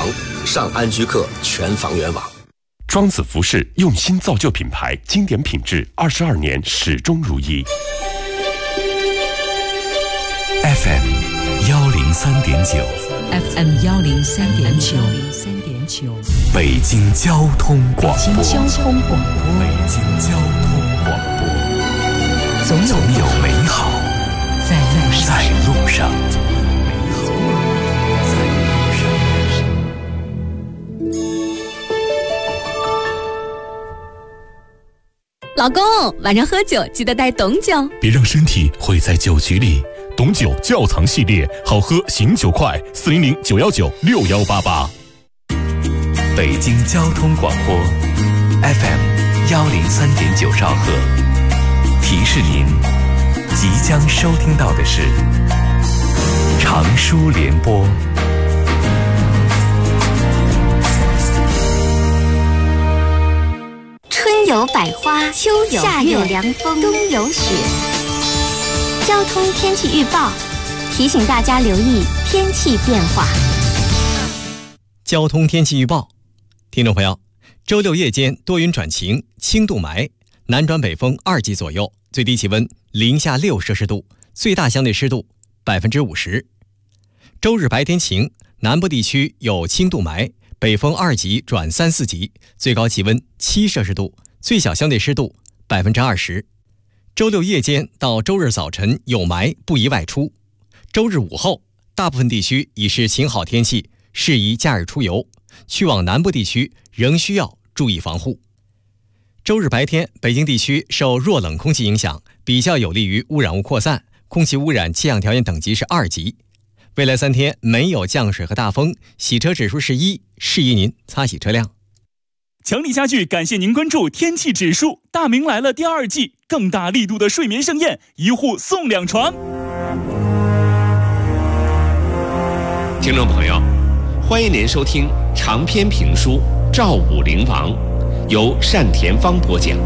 房，上安居客全房源网。 庄子服饰用心造就品牌，经典品质22年始终如一。 FM 103.9 FM 103.9 北京交通广播。 北京交通广播，总有美好在路上。 老公，晚上喝酒记得带董酒， 别让身体毁在酒局里。董酒窖藏系列，好喝醒酒快，400-919-6188。 北京交通广播 FM 103.9兆赫，提示您即将收听到的是长舒联播。 春有百花，秋有夏有凉风，冬有雪。交通天气预报提醒大家留意天气变化。 交通天气预报，听众朋友，周六夜间多云转晴，轻度霾，南转北风2级左右，最低气温零下6摄氏度，最大相对湿度50%。周日白天晴，南部地区有轻度霾，北风2级转3、4级，最高气温7摄氏度，最小相对湿度20%。周六夜间到周日早晨有霾，不宜外出。周日午后，大部分地区已是晴好天气，适宜假日出游。去往南部地区仍需要注意防护。周日白天，北京地区受弱冷空气影响，比较有利于污染物扩散，空气污染气象条件等级是2级。未来3天没有降水和大风，洗车指数是1，适宜您擦洗车辆。 强力家具感谢您关注天气指数，大明来了第2季，更大力度的睡眠盛宴，1户送2床。 听众朋友，欢迎您收听长篇评书《赵武灵王》，由单田芳播讲。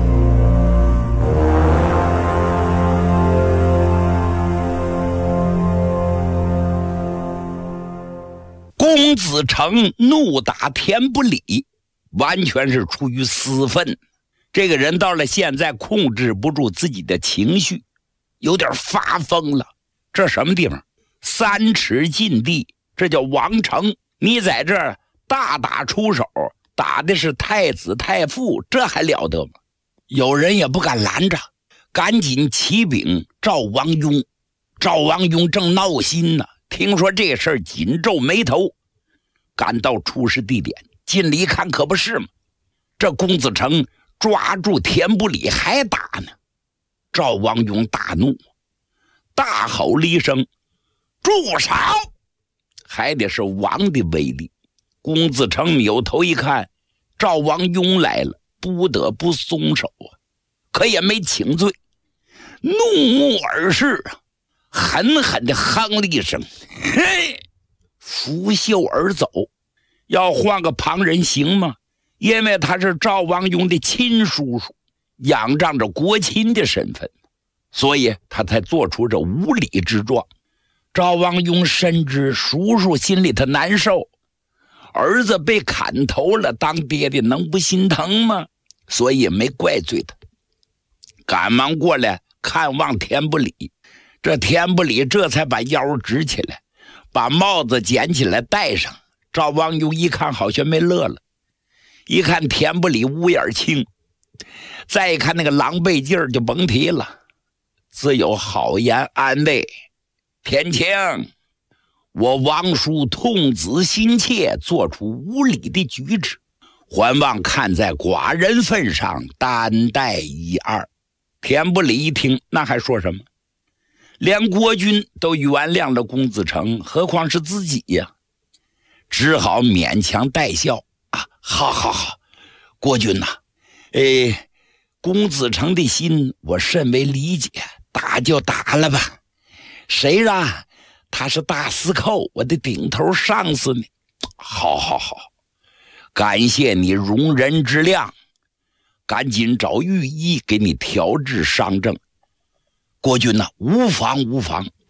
公子成怒打田不理，完全是出于私愤。这个人到了现在控制不住自己的情绪，有点发疯了。这什么地方？3尺禁地，这叫王城。你在这儿大打出手，打的是太子太傅，这还了得吗？有人也不敢拦着，赶紧启禀赵王雍。赵王雍正闹心呢，听说这事儿紧皱眉头，赶到出事地点，进来一看，可不是吗？这公子成抓住田不理还打呢。赵王雍大怒，大吼了一声：“住手！”还得是王的威力。公子成扭头一看，赵王雍来了，不得不松手啊，可也没请罪，怒目而视啊，狠狠地哼了一声，嘿，拂袖而走。要换个旁人行吗？因为他是赵王雍的亲叔叔，仰仗着国亲的身份，所以他才做出这无礼之状。赵王雍深知叔叔心里头难受，儿子被砍头了，当爹的能不心疼吗？所以没怪罪他，赶忙过来看望田不理。这田不理这才把腰直起来，把帽子捡起来戴上。赵王雍一看好像没乐了，一看田不理乌眼青，再一看那个狼狈劲儿就甭提了，自有好言安慰：“田青，我王叔痛子心切，做出无礼的举止，还望看在寡人份上担待一二。”田不理一听，那还说什么？连国君都原谅了公子成，何况是自己呀？只好勉强带笑啊，好，国君呐，公子成的心我甚为理解，打就打了吧。谁让他是大司寇，我的顶头上司呢？好，感谢你容人之量，赶紧找御医给你调治伤症。国君呐，无妨，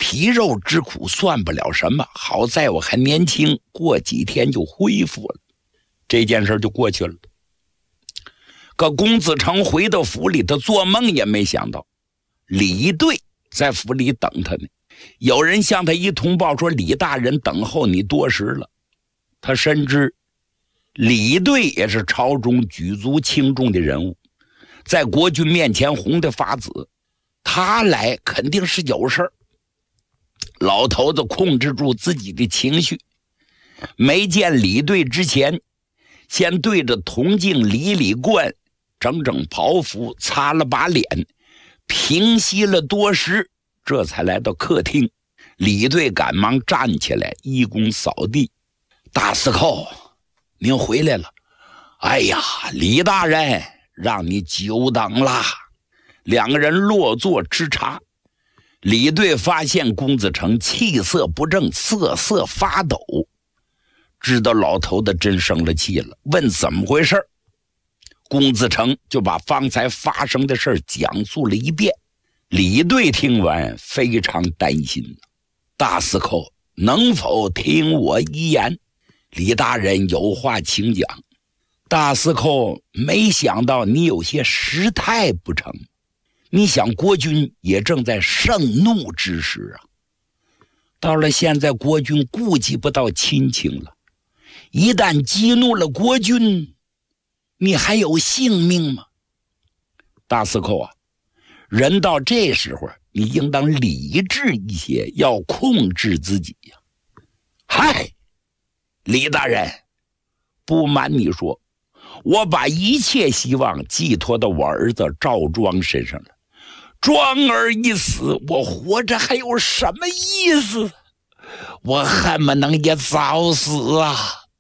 皮肉之苦算不了什么，好在我还年轻，过几天就恢复了。这件事就过去了。可龚自成回到府里，他做梦也没想到李队在府里等他呢。有人向他一通报说，李大人等候你多时了。他深知李队也是朝中举足轻重的人物，在国君面前红得发紫，他来肯定是有事儿。老头子控制住自己的情绪，没见李队之前，先对着铜镜理冠，整袍服，擦了把脸，平息了多时，这才来到客厅。李队赶忙站起来，一躬扫地：“大司寇，您回来了。哎呀，李大人，让你久等了。”两个人落座吃茶。李队发现龚自成气色不正，瑟瑟发抖，知道老头子真生了气了，问怎么回事。龚自成就把方才发生的事讲述了一遍。李队听完非常担心：“大司寇，能否听我一言？李大人有话请讲。”大司寇，没想到你有些失态不成？你想，国君也正在盛怒之时啊，到了现在国君顾及不到亲情了，一旦激怒了国君，你还有性命吗？大司寇啊，人到这时候你应当理智一些，要控制自己呀。嗨，李大人，不瞒你说，我把一切希望寄托到我儿子赵庄身上了。庄儿一死，我活着还有什么意思？我恨不能也早死啊！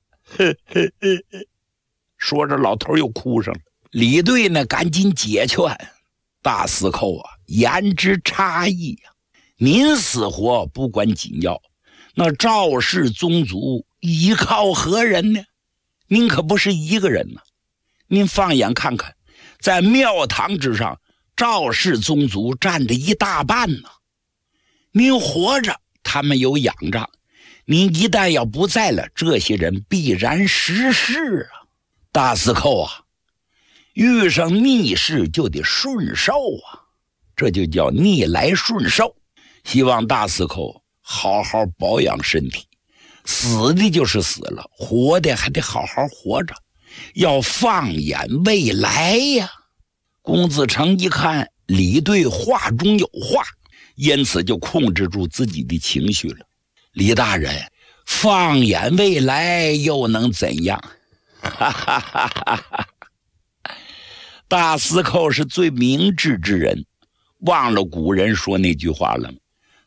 说着，老头又哭上了。李队呢，赶紧解劝：“大司寇啊，言之差异啊！您死活不管紧要，那赵氏宗族依靠何人呢？您可不是一个人呢。您放眼看看，在庙堂之上，赵氏宗族占着一大半呢。您活着，他们有仰仗；您一旦要不在了，这些人必然失势啊！大司寇啊，遇上逆事就得顺受啊，这就叫逆来顺受。希望大司寇好好保养身体，死的就是死了，活的还得好好活着，要放眼未来呀。”龚自成一看李队话中有话，因此就控制住自己的情绪了。李大人，放眼未来又能怎样？哈哈哈哈哈！大司寇是最明智之人，忘了古人说那句话了吗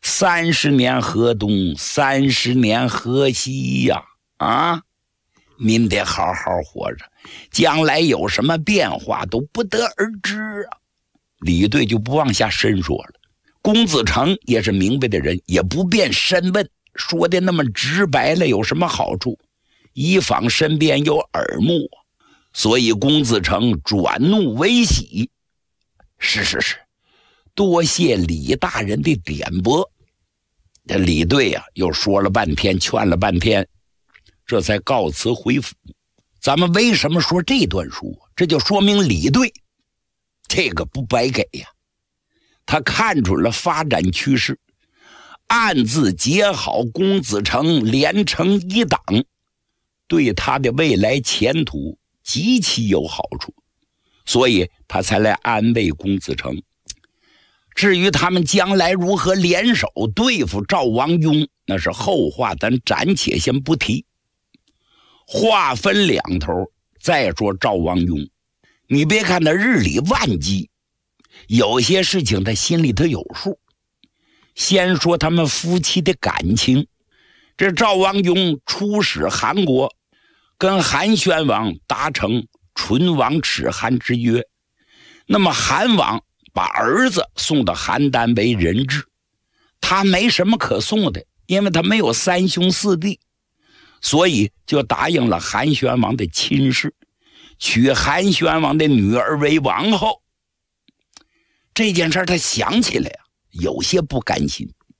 ？30年河东，30年河西呀！啊，您得好好活着，将来有什么变化都不得而知啊！李队就不往下深说了。龚自成也是明白的人，也不便深问，说的那么直白了有什么好处？以防身边有耳目，所以龚自成转怒为喜。是，多谢李大人的点拨。这李队啊，又说了半天，劝了半天，这才告辞回府。咱们为什么说这段书？这就说明李队这个不白给呀，他看准了发展趋势，暗自结好龚自成，连成一党，对他的未来前途极其有好处，所以他才来安慰龚自成。至于他们将来如何联手对付赵王雍，那是后话，咱暂且先不提。话分两头，再说赵王雍，你别看他日理万机，有些事情他心里头有数。先说他们夫妻的感情，这赵王雍出使韩国，跟韩宣王达成唇亡齿寒之约，那么韩王把儿子送到邯郸为人质，他没什么可送的，因为他没有三兄四弟，所以就答应了韩宣王的亲事，娶韩宣王的女儿为王后。这件事他想起来有些不甘心，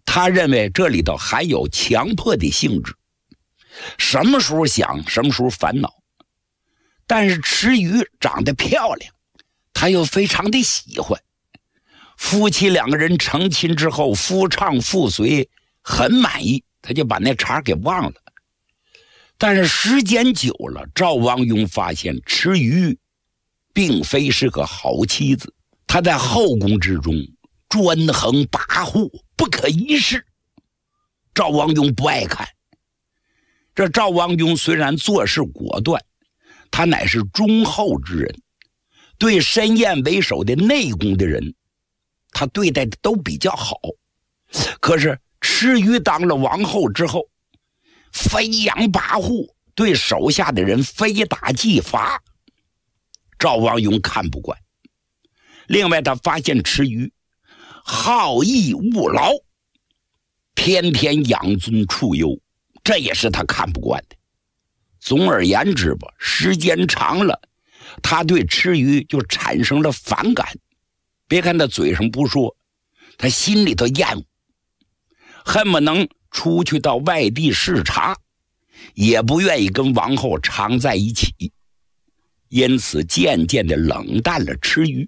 他认为这里头含有强迫的性质，什么时候想什么时候烦恼。但是池鱼长得漂亮，他又非常的喜欢。夫妻两个人成亲之后，夫唱妇随，很满意，他就把那茬给忘了。但是时间久了，赵王庸发现池鱼并非是个好妻子，她在后宫之中专横跋扈，不可一世。赵王庸不爱看。这赵王庸虽然做事果断，他乃是忠厚之人，对申燕为首的内宫的人，他对待的都比较好。可是池鱼当了王后之后，飞扬跋扈，对手下的人非打即罚，赵王庸看不惯。另外他发现池鱼好逸恶劳，天天养尊处优，这也是他看不惯的。总而言之吧，时间长了，他对池鱼就产生了反感。别看他嘴上不说，他心里头厌恶，恨不能出去到外地视察，也不愿意跟王后常在一起，因此渐渐的冷淡了池鱼。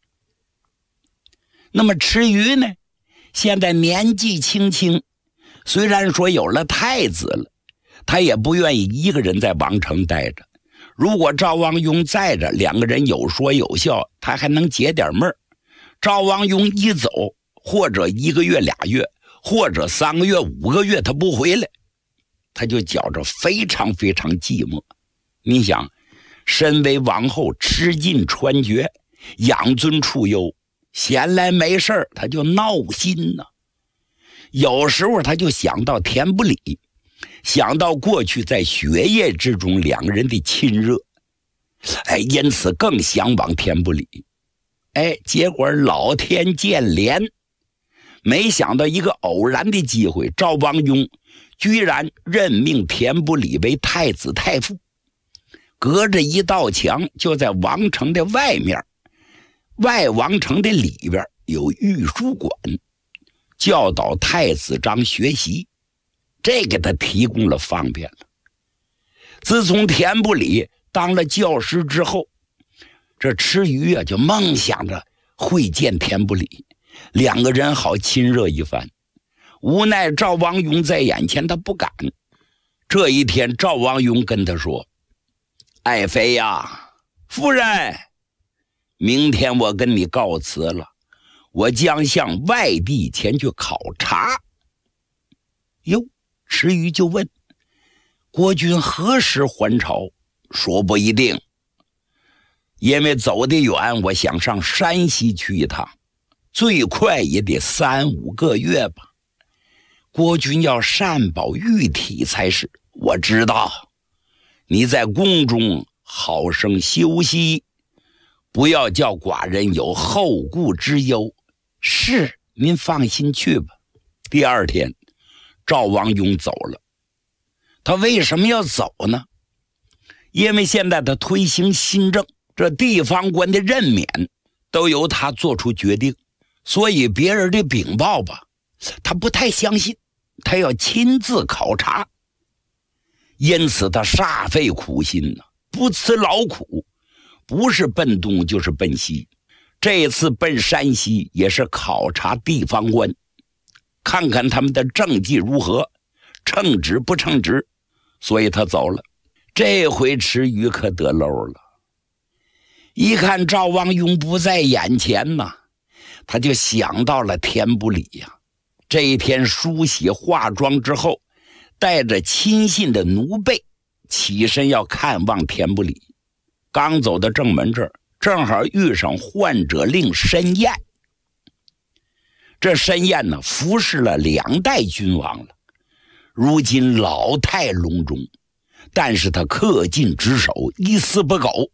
那么池鱼呢，现在年纪轻轻，虽然说有了太子了，他也不愿意一个人在王城待着。如果赵王庸在着，两个人有说有笑，他还能解点闷儿。赵王庸一走，或者1个月2月，或者3个月5个月他不回来，他就觉着非常非常寂寞。你想，身为王后，吃尽穿绝，养尊处优，闲来没事他就闹心呢。有时候他就想到田不里，想到过去在学业之中两个人的亲热，因此更向往田不里。结果老天见怜，没想到一个偶然的机会，赵王庸居然任命田不里为太子太傅，隔着一道墙，就在王城的外面，外王城的里边有御书馆，教导太子章学习，这给他提供了方便了。自从田不里当了教师之后，这池鱼就梦想着会见田不里，两个人好亲热一番。无奈赵王庸在眼前，他不敢。这一天，赵王庸跟他说：“爱妃呀，夫人，明天我跟你告辞了，我将向外地前去考察。”哟，池鱼就问：“国君何时还朝？”说不一定，因为走得远，我想上山西去一趟，最快也得3、5个月吧。国君要善保玉体才是。我知道，你在宫中好生休息，不要叫寡人有后顾之忧。是，您放心去吧。第二天，赵王庸走了。他为什么要走呢？因为现在他推行新政，这地方官的任免都由他做出决定，所以别人的禀报吧，他不太相信，他要亲自考察。因此他煞费苦心呢，不辞劳苦，不是奔东就是奔西。这次奔山西也是考察地方官，看看他们的政绩如何，称职不称职，所以他走了。这回池鱼可得漏了，一看赵王庸不在眼前呢，他就想到了田不里呀。这一天梳洗化妆之后，带着亲信的奴婢起身要看望田不里。刚走到正门这儿，正好遇上患者令申燕。这申燕呢，服侍了2代君王了，如今老态龙钟，但是他恪尽职守，一丝不苟。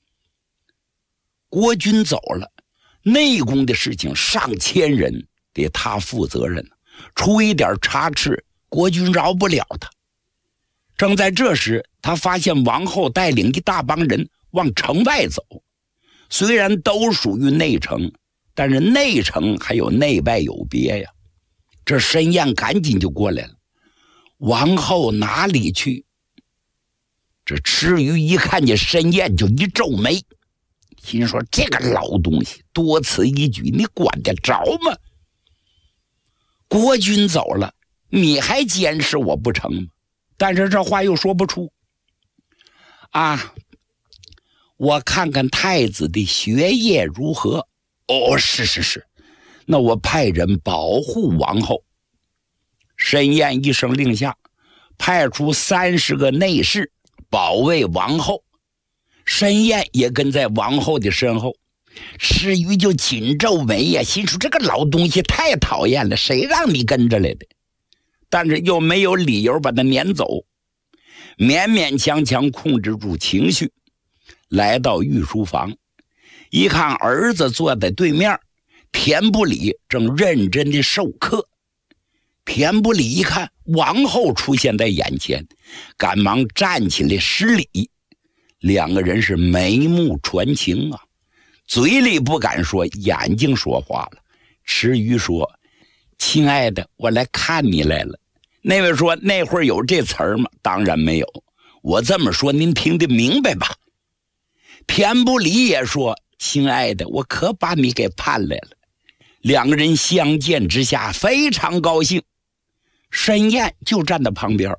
国君走了，内宫的事情上千人得他负责任，出一点差池，国君饶不了他。正在这时，他发现王后带领一大帮人往城外走，虽然都属于内城，但是内城还有内外有别呀。 这申燕赶紧就过来了，王后哪里去？这池鱼一看见申燕就一皱眉，心说这个老东西多此一举，你管得着吗？国君走了，你还监视我不成吗？但是这话又说不出啊。我看看太子的学业如何。哦，是，那我派人保护王后。申燕一声令下，派出30个内侍保卫王后。申燕也跟在王后的身后。池鱼就紧皱眉呀，心说这个老东西太讨厌了，谁让你跟着来的？但是又没有理由把他撵走，勉勉强强控制住情绪，来到御书房，一看儿子坐在对面，田不礼正认真的授课。田不礼一看王后出现在眼前，赶忙站起来施礼。两个人是眉目传情啊，嘴里不敢说，眼睛说话了。池鱼说：“亲爱的，我来看你来了。”那位说：“那会儿有这词儿吗？”当然没有。我这么说您听得明白吧？田不礼也说：“亲爱的，我可把你给盼来了。”两个人相见之下非常高兴。申燕就站在旁边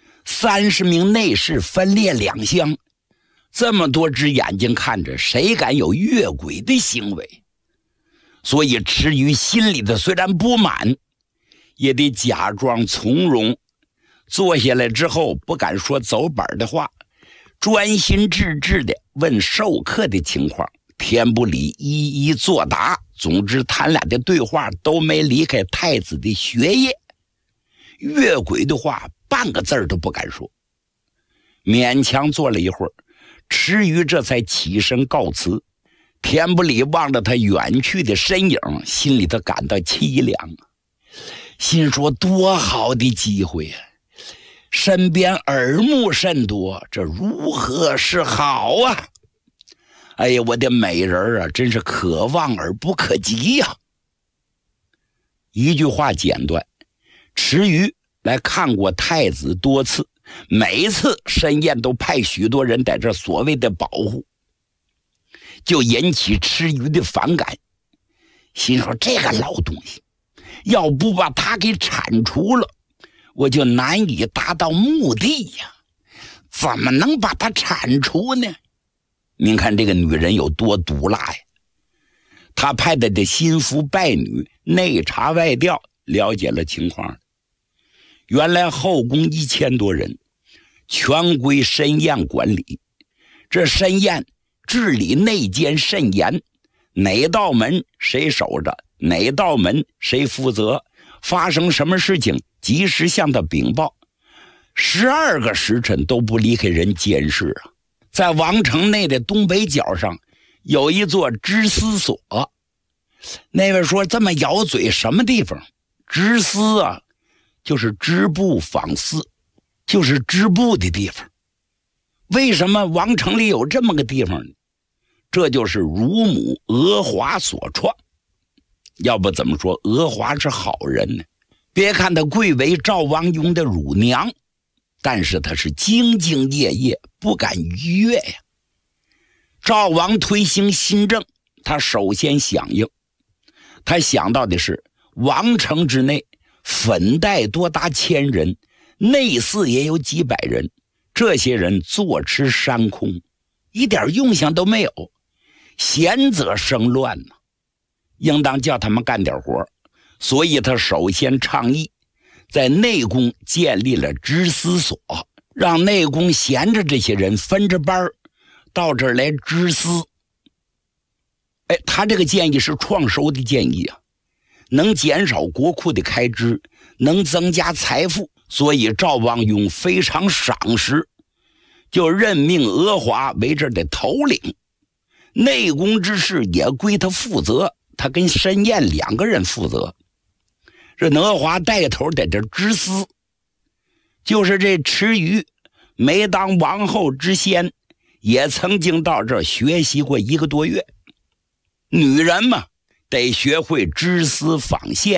，30名内侍分列2厢，这么多只眼睛看着，谁敢有越轨的行为？所以池鱼心里的虽然不满，也得假装从容。坐下来之后不敢说走板的话，专心致志地问授课的情况。田不礼一一作答。总之他俩的对话都没离开太子的学业，越轨的话半个字儿都不敢说。勉强坐了一会儿，池鱼这才起身告辞。田不礼望着他远去的身影，心里头感到凄凉，心说多好的机会啊，身边耳目甚多，这如何是好啊？哎呀，我的美人啊，真是可望而不可及呀！一句话简短，池鱼来看过太子多次，每一次申燕都派许多人在这所谓的保护，就引起池鱼的反感，心说这个老东西要不把他给铲除了，我就难以达到目的呀，怎么能把他铲除呢？您看这个女人有多毒辣呀！她派的心腹败女内查外调，了解了情况。原来后宫1000多人，全归申燕管理。这申燕治理内奸甚严，哪道门谁守着，哪道门谁负责，发生什么事情及时向他禀报。12个时辰都不离开人监视啊！在王城内的东北角上有一座知司所。那位说这么咬嘴什么地方？知司啊，就是支部访司，就是支部的地方。为什么王城里有这么个地方呢？这就是乳母娥华所创。要不怎么说娥华是好人呢？别看她贵为赵王雍的乳娘，但是他是兢兢业业，不敢逾越呀。赵王推行新政，他首先响应。他想到的是王城之内粉带多达1000人，内侍也有几百人，这些人坐吃山空，一点用相都没有，闲则生乱呢，应当叫他们干点活。所以他首先倡议在内宫建立了知司所，让内宫闲着这些人分着班到这儿来知司。他这个建议是创收的建议啊，能减少国库的开支，能增加财富，所以赵王雍非常赏识，就任命娥华为这儿的头领，内宫之事也归他负责，他跟申燕2个人负责。这娥华带头在这知司，就是这池鱼没当王后之先，也曾经到这儿学习过1个多月。女人嘛，得学会知司访县，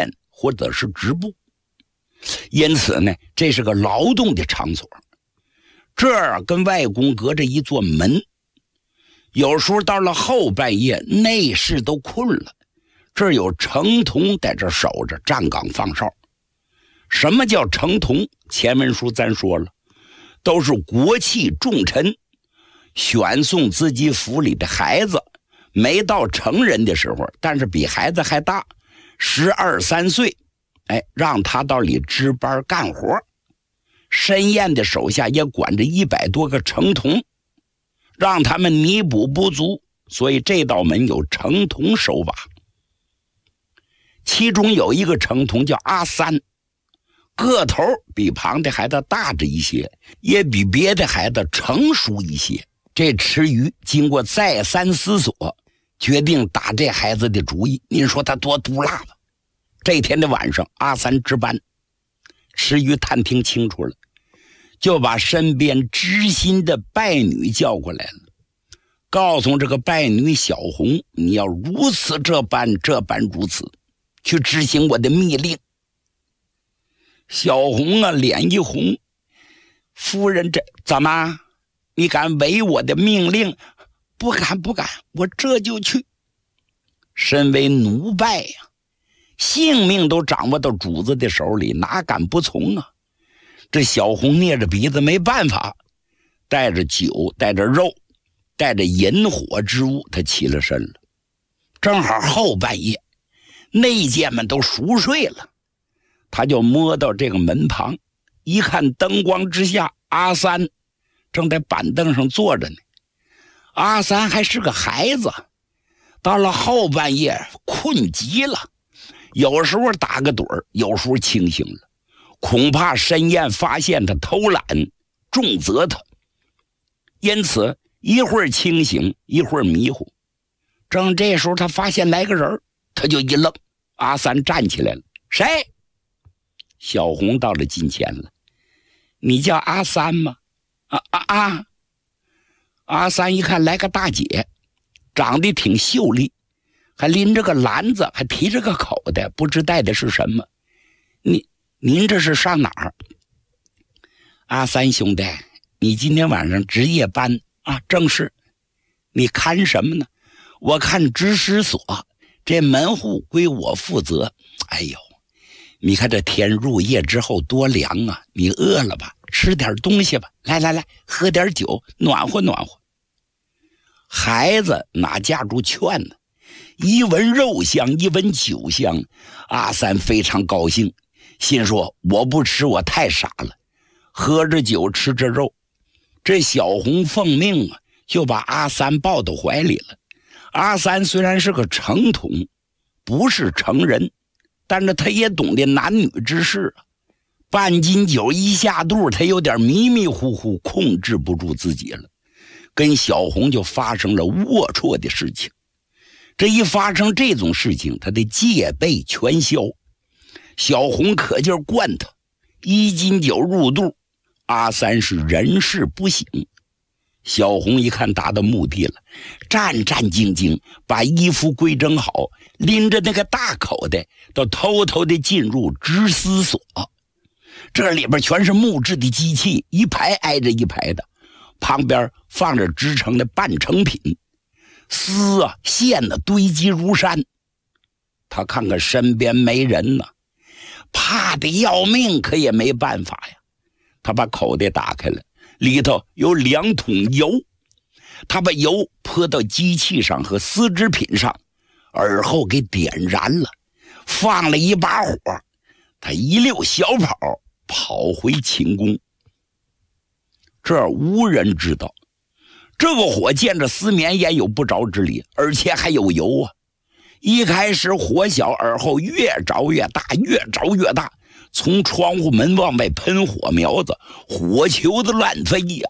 或者是织布。因此呢，这是个劳动的场所。这儿跟外公隔着一座门，有时候到了后半夜，内侍都困了，这儿有程童在这守着，站岗放哨。什么叫程童？前文书咱说了，都是国戚重臣选送自己府里的孩子，没到成人的时候，但是比孩子还大，12、13岁，让他到里值班干活。申燕的手下也管着100多个程童，让他们弥补不足，所以这道门有程童守把。其中有一个程童叫阿三，个头比旁的孩子大着一些，也比别的孩子成熟一些。这池鱼经过再三思索，决定打这孩子的主意。您说他多毒辣吧？这天的晚上，阿三值班，池鱼探听清楚了，就把身边知心的拜女叫过来了，告诉这个拜女小红，你要如此这般如此，去执行我的密令。小红啊，脸一红，夫人，这怎么？你敢违我的命令？不敢，我这就去。身为奴拜呀，性命都掌握到主子的手里，哪敢不从啊？这小红捏着鼻子没办法，带着酒，带着肉，带着引火之物，他起了身了。正好后半夜，内监们都熟睡了，他就摸到这个门旁，一看灯光之下，阿三正在板凳上坐着呢。阿三还是个孩子，到了后半夜困极了，有时候打个盹儿，有时候清醒了，恐怕申燕发现他偷懒，重责他，因此一会儿清醒，一会儿迷糊。正这时候他发现来个人，他就一愣。阿三站起来了，谁？小红到了近前了，你叫阿三吗？阿三一看来个大姐，长得挺秀丽，还拎着个篮子，还提着个口袋，不知带的是什么。您这是上哪儿？阿三兄弟，你今天晚上值夜班啊？正是。你看什么呢？我看值师所，这门户归我负责。哎呦，你看这天入夜之后多凉啊！你饿了吧？吃点东西吧。来，喝点酒，暖和暖和。孩子哪架住劝呢？一闻肉香，一闻酒香，阿三非常高兴，心说我不吃我太傻了，喝着酒吃着肉。这小红奉命啊，就把阿三抱到怀里了。阿三虽然是个程童，不是成人，但是他也懂得男女之事啊。半斤酒一下肚，他有点迷迷糊糊，控制不住自己了，跟小红就发生了龌龊的事情。这一发生这种事情，他的戒备全消。小红可劲儿灌他，1斤酒入肚，阿三是人事不省。小红一看达到目的了，战战兢兢把衣服归整好，拎着那个大口袋，都偷偷地进入织丝所。这里边全是木质的机器，一排挨着一排的，旁边放着织成的半成品，丝啊线啊堆积如山。他看看身边没人呢，怕得要命，可也没办法呀。他把口袋打开了，里头有2桶油，他把油泼到机器上和丝织品上，而后给点燃了，放了一把火，他一溜小跑回寝宫。这无人知道，这个火见着丝绵也有不着之理，而且还有油啊。一开始火小，而后越着越大，越着越大，从窗户门往外喷火苗子，火球子乱飞呀！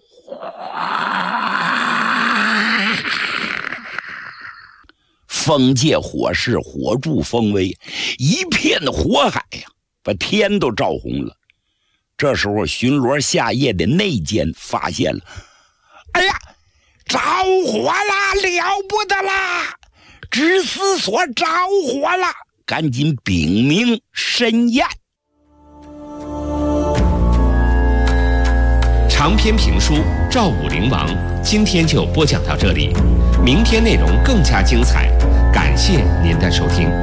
风借火势，火助风威，一片火海呀，把天都照红了。这时候巡逻下夜的内监发现了，哎呀，着火啦，了不得啦！织丝所着火了， 赶紧禀明申验。 长篇评书《赵武灵王》今天就播讲到这里，明天内容更加精彩，感谢您的收听。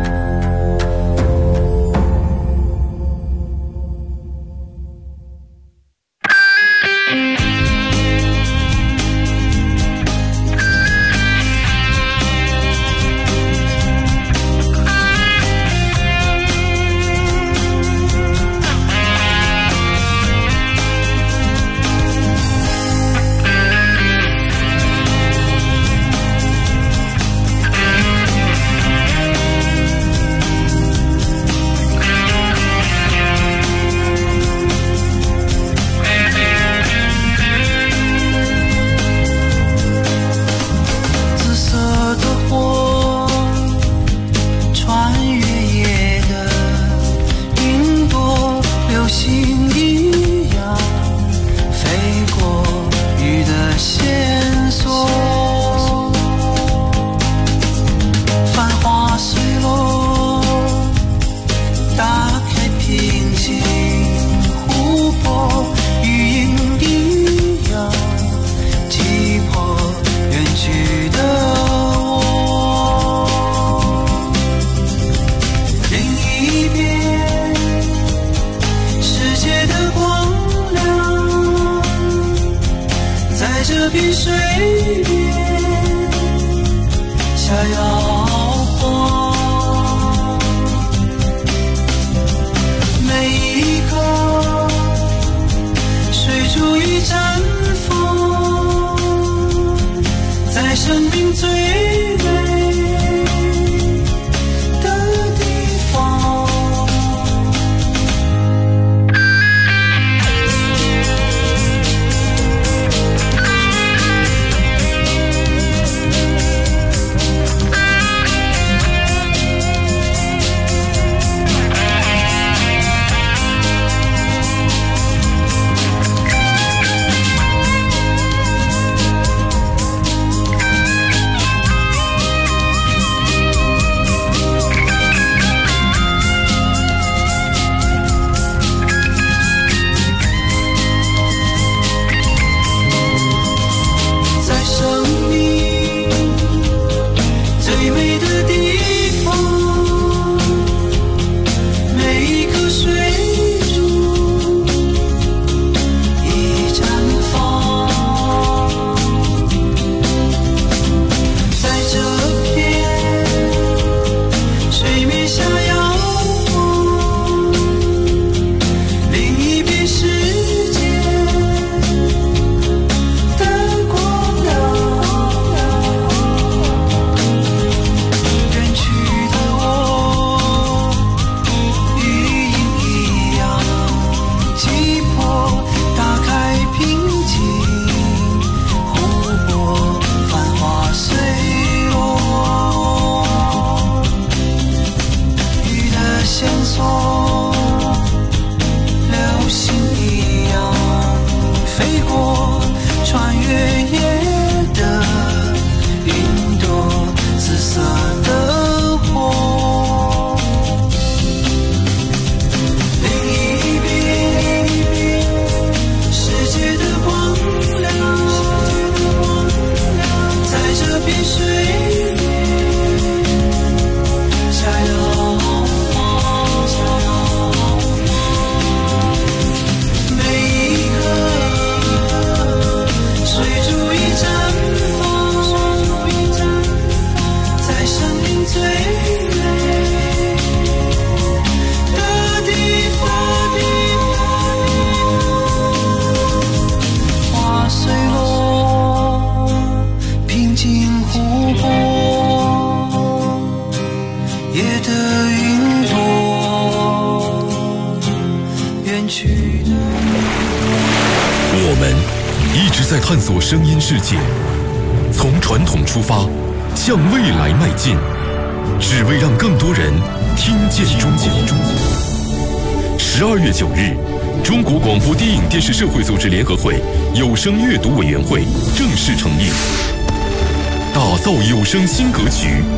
在探索声音世界，从传统出发，向未来迈进，只为让更多人听见中国。12月9日，中国广播电影电视社会组织联合会有声阅读委员会正式成立，打造有声新格局，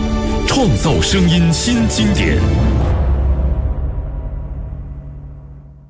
创造声音新经典。